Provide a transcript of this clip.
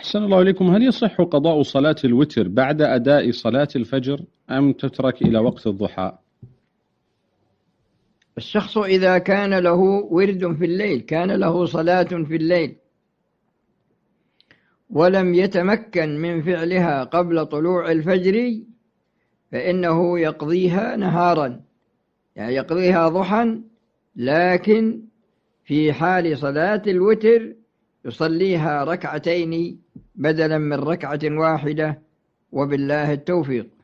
أحسن الله إليكم. هل يصح قضاء صلاة الوتر بعد أداء صلاة الفجر أم تترك إلى وقت الضحى؟ الشخص إذا كان له ورد في الليل، كان له صلاة في الليل ولم يتمكن من فعلها قبل طلوع الفجر، فإنه يقضيها نهارا، يعني يقضيها ضحى، لكن في حال صلاة الوتر يصليها ركعتين بدلا من ركعة واحدة، وبالله التوفيق.